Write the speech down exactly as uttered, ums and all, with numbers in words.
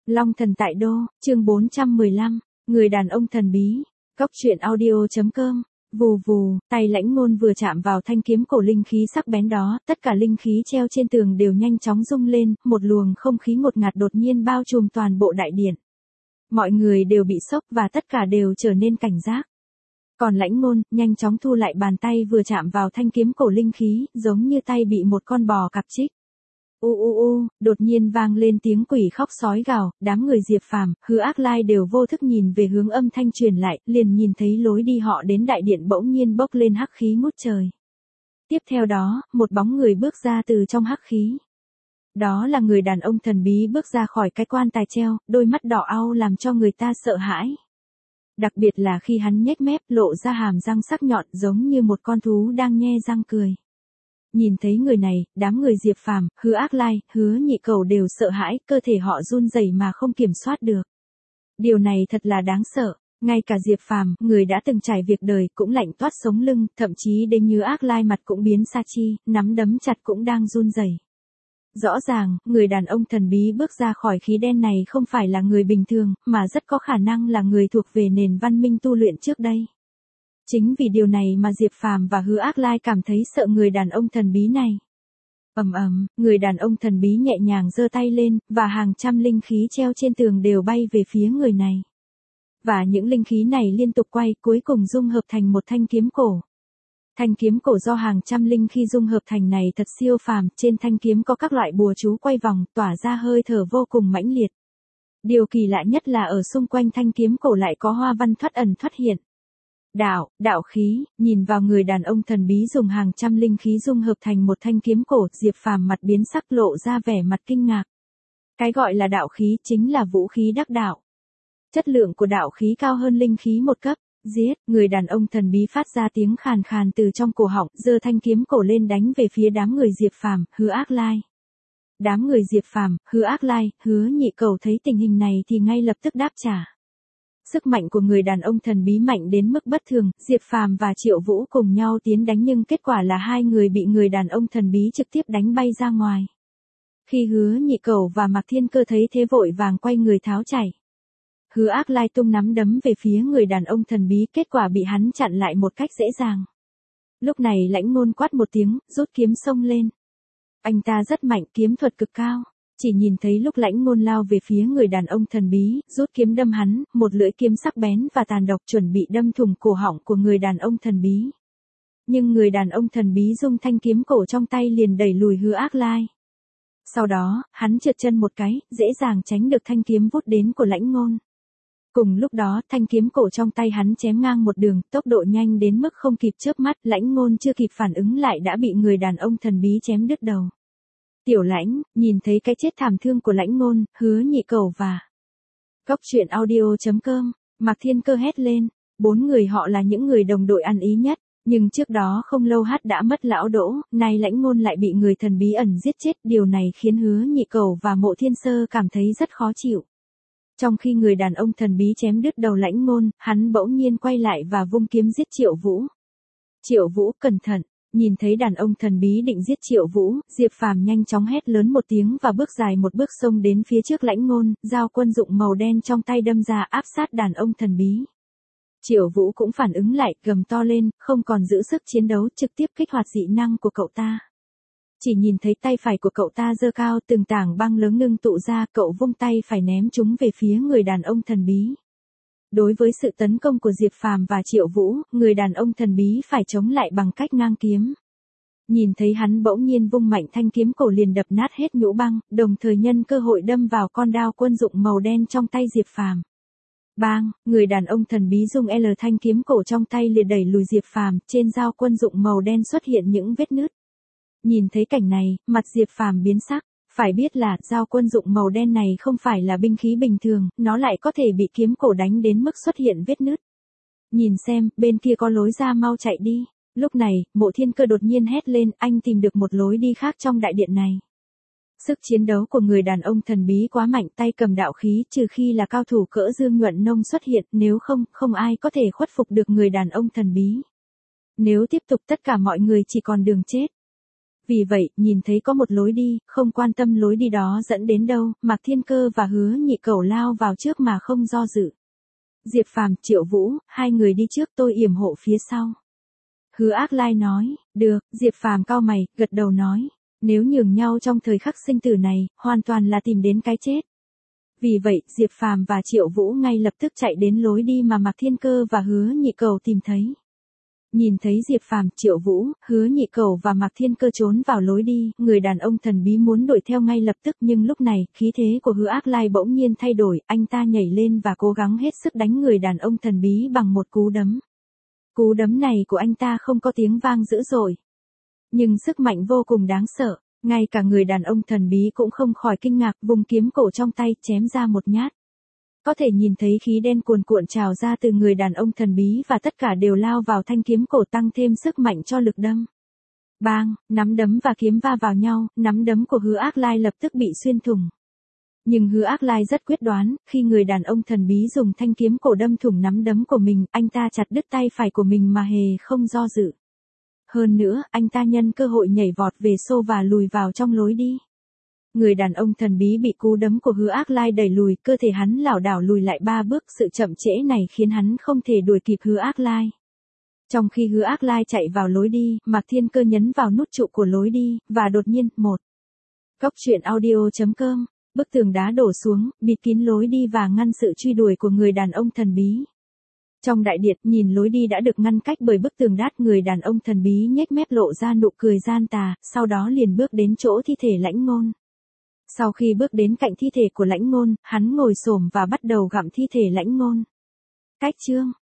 Long thần tại đô, chương bốn trăm mười lăm, người đàn ông thần bí, cốc truyện audio chấm com. Vù vù, tay Lãnh Ngôn vừa chạm vào thanh kiếm cổ linh khí sắc bén đó, tất cả linh khí treo trên tường đều nhanh chóng rung lên, một luồng không khí ngột ngạt đột nhiên bao trùm toàn bộ đại điện. Mọi người đều bị sốc và tất cả đều trở nên cảnh giác. Còn Lãnh Ngôn, nhanh chóng thu lại bàn tay vừa chạm vào thanh kiếm cổ linh khí, giống như tay bị một con bò cặp trích. U u u, đột nhiên vang lên tiếng quỷ khóc sói gào, đám người Diệp Phàm, Hứa Ác Lai đều vô thức nhìn về hướng âm thanh truyền lại, liền nhìn thấy lối đi họ đến đại điện bỗng nhiên bốc lên hắc khí ngút trời. Tiếp theo đó, một bóng người bước ra từ trong hắc khí. Đó là người đàn ông thần bí bước ra khỏi cái quan tài treo, đôi mắt đỏ au làm cho người ta sợ hãi. Đặc biệt là khi hắn nhếch mép lộ ra hàm răng sắc nhọn giống như một con thú đang nhe răng cười. Nhìn thấy người này, đám người Diệp Phàm, Hứa Ác Lai, Hứa Nhị Cẩu đều sợ hãi, cơ thể họ run rẩy mà không kiểm soát được. Điều này thật là đáng sợ, ngay cả Diệp Phàm, người đã từng trải việc đời, cũng lạnh toát sống lưng, thậm chí đến Hứa Ác Lai mặt cũng biến sa chi, nắm đấm chặt cũng đang run rẩy. Rõ ràng, người đàn ông thần bí bước ra khỏi khí đen này không phải là người bình thường, mà rất có khả năng là người thuộc về nền văn minh tu luyện trước đây. Chính vì điều này mà Diệp Phàm và Hứa Ác Lai cảm thấy sợ người đàn ông thần bí này. Ầm ầm, người đàn ông thần bí nhẹ nhàng giơ tay lên, và hàng trăm linh khí treo trên tường đều bay về phía người này. Và những linh khí này liên tục quay, cuối cùng dung hợp thành một thanh kiếm cổ. Thanh kiếm cổ do hàng trăm linh khí dung hợp thành này thật siêu phàm, trên thanh kiếm có các loại bùa chú quay vòng, tỏa ra hơi thở vô cùng mãnh liệt. Điều kỳ lạ nhất là ở xung quanh thanh kiếm cổ lại có hoa văn thoát ẩn thoát hiện. Đạo, đạo khí, nhìn vào người đàn ông thần bí dùng hàng trăm linh khí dung hợp thành một thanh kiếm cổ, Diệp Phàm mặt biến sắc lộ ra vẻ mặt kinh ngạc. Cái gọi là đạo khí chính là vũ khí đắc đạo. Chất lượng của đạo khí cao hơn linh khí một cấp. Giết, người đàn ông thần bí phát ra tiếng khàn khàn từ trong cổ họng, giơ thanh kiếm cổ lên đánh về phía đám người Diệp Phàm, Hứa Ác Lai. Đám người Diệp Phàm, Hứa Ác Lai, Hứa Nhị Cẩu thấy tình hình này thì ngay lập tức đáp trả. Sức mạnh của người đàn ông thần bí mạnh đến mức bất thường, Diệp Phàm và Triệu Vũ cùng nhau tiến đánh nhưng kết quả là hai người bị người đàn ông thần bí trực tiếp đánh bay ra ngoài. Khi Hứa Nhị Cẩu và Mạc Thiên Cơ thấy thế vội vàng quay người tháo chạy. Hứa Ác Lai tung nắm đấm về phía người đàn ông thần bí, kết quả bị hắn chặn lại một cách dễ dàng. Lúc này Lãnh Ngôn quát một tiếng, rút kiếm xông lên. Anh ta rất mạnh, kiếm thuật cực cao. Chỉ nhìn thấy lúc Lãnh Ngôn lao về phía người đàn ông thần bí, rút kiếm đâm hắn, một lưỡi kiếm sắc bén và tàn độc chuẩn bị đâm thủng cổ họng của người đàn ông thần bí. Nhưng người đàn ông thần bí dùng thanh kiếm cổ trong tay liền đẩy lùi Hứa Ác Lai. Sau đó, hắn trượt chân một cái, dễ dàng tránh được thanh kiếm vút đến của Lãnh Ngôn. Cùng lúc đó, thanh kiếm cổ trong tay hắn chém ngang một đường, tốc độ nhanh đến mức không kịp chớp mắt, Lãnh Ngôn chưa kịp phản ứng lại đã bị người đàn ông thần bí chém đứt đầu. Tiểu Lãnh, nhìn thấy cái chết thảm thương của Lãnh Ngôn, Hứa Nhị Cẩu và cốc truyện audio chấm com, Mạc Thiên Cơ hét lên, bốn người họ là những người đồng đội ăn ý nhất, nhưng trước đó không lâu hát đã mất lão Đỗ, nay Lãnh Ngôn lại bị người thần bí ẩn giết chết, điều này khiến Hứa Nhị Cẩu và Mộ Thiên Sơ cảm thấy rất khó chịu. Trong khi người đàn ông thần bí chém đứt đầu Lãnh Ngôn, hắn bỗng nhiên quay lại và vung kiếm giết Triệu Vũ. Triệu Vũ, cẩn thận! Nhìn thấy đàn ông thần bí định giết Triệu Vũ, Diệp Phàm nhanh chóng hét lớn một tiếng và bước dài một bước xông đến phía trước Lãnh Ngôn, dao quân dụng màu đen trong tay đâm ra áp sát đàn ông thần bí. Triệu Vũ cũng phản ứng lại, gầm to lên, không còn giữ sức chiến đấu, trực tiếp kích hoạt dị năng của cậu ta. Chỉ nhìn thấy tay phải của cậu ta giơ cao, từng tảng băng lớn ngưng tụ ra, cậu vung tay phải ném chúng về phía người đàn ông thần bí. Đối với sự tấn công của Diệp Phàm và Triệu Vũ, người đàn ông thần bí phải chống lại bằng cách ngang kiếm. Nhìn thấy hắn bỗng nhiên vung mạnh thanh kiếm cổ liền đập nát hết nhũ băng, đồng thời nhân cơ hội đâm vào con đao quân dụng màu đen trong tay Diệp Phàm. Bang, người đàn ông thần bí dùng L thanh kiếm cổ trong tay liền đẩy lùi Diệp Phàm, trên dao quân dụng màu đen xuất hiện những vết nứt. Nhìn thấy cảnh này, mặt Diệp Phàm biến sắc. Phải biết là, dao quân dụng màu đen này không phải là binh khí bình thường, nó lại có thể bị kiếm cổ đánh đến mức xuất hiện vết nứt. Nhìn xem, bên kia có lối ra, mau chạy đi. Lúc này, Mộ Thiên Cơ đột nhiên hét lên, anh tìm được một lối đi khác trong đại điện này. Sức chiến đấu của người đàn ông thần bí quá mạnh, tay cầm đạo khí, trừ khi là cao thủ cỡ Dương Nhuận Nông xuất hiện, nếu không, không ai có thể khuất phục được người đàn ông thần bí. Nếu tiếp tục tất cả mọi người chỉ còn đường chết. Vì vậy, nhìn thấy có một lối đi, không quan tâm lối đi đó dẫn đến đâu, Mạc Thiên Cơ và Hứa Nhị Cẩu lao vào trước mà không do dự. Diệp Phàm, Triệu Vũ, hai người đi trước, tôi yểm hộ phía sau. Hứa Ác Lai nói, được. Diệp Phàm cau mày, gật đầu nói, nếu nhường nhau trong thời khắc sinh tử này, hoàn toàn là tìm đến cái chết. Vì vậy, Diệp Phàm và Triệu Vũ ngay lập tức chạy đến lối đi mà Mạc Thiên Cơ và Hứa Nhị Cẩu tìm thấy. Nhìn thấy Diệp Phàm, Triệu Vũ, Hứa Nhị Cẩu và Mạc Thiên Cơ trốn vào lối đi, người đàn ông thần bí muốn đuổi theo ngay lập tức, nhưng lúc này, khí thế của Hứa Ác Lai bỗng nhiên thay đổi, anh ta nhảy lên và cố gắng hết sức đánh người đàn ông thần bí bằng một cú đấm. Cú đấm này của anh ta không có tiếng vang dữ dội, nhưng sức mạnh vô cùng đáng sợ, ngay cả người đàn ông thần bí cũng không khỏi kinh ngạc, vùng kiếm cổ trong tay chém ra một nhát. Có thể nhìn thấy khí đen cuồn cuộn trào ra từ người đàn ông thần bí và tất cả đều lao vào thanh kiếm cổ tăng thêm sức mạnh cho lực đâm. Bang, nắm đấm và kiếm va vào nhau, nắm đấm của Hứa Ác Lai lập tức bị xuyên thủng. Nhưng Hứa Ác Lai rất quyết đoán, khi người đàn ông thần bí dùng thanh kiếm cổ đâm thủng nắm đấm của mình, anh ta chặt đứt tay phải của mình mà hề không do dự. Hơn nữa, anh ta nhân cơ hội nhảy vọt về xô và lùi vào trong lối đi. Người đàn ông thần bí bị cú đấm của Hứa Ác Lai đẩy lùi, cơ thể hắn lảo đảo lùi lại ba bước, sự chậm trễ này khiến hắn không thể đuổi kịp Hứa Ác Lai. Trong khi Hứa Ác Lai chạy vào lối đi, Mạc Thiên Cơ nhấn vào nút trụ của lối đi, và đột nhiên, một. Cốc truyện audio chấm com, bức tường đá đổ xuống, bịt kín lối đi và ngăn sự truy đuổi của người đàn ông thần bí. Trong đại điện, nhìn lối đi đã được ngăn cách bởi bức tường đát, người đàn ông thần bí nhếch mép lộ ra nụ cười gian tà, sau đó liền bước đến chỗ thi thể Lãnh Ngôn. Sau khi bước đến cạnh thi thể của Lãnh Ngôn, hắn ngồi xổm và bắt đầu gặm thi thể Lãnh Ngôn. Cách chương